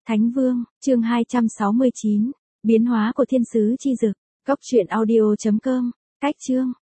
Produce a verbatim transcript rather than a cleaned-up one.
Thánh Vương, chương hai trăm sáu mươi chín, biến hóa của thiên sứ chi dực, góc truyện audio chấm com, cách chương.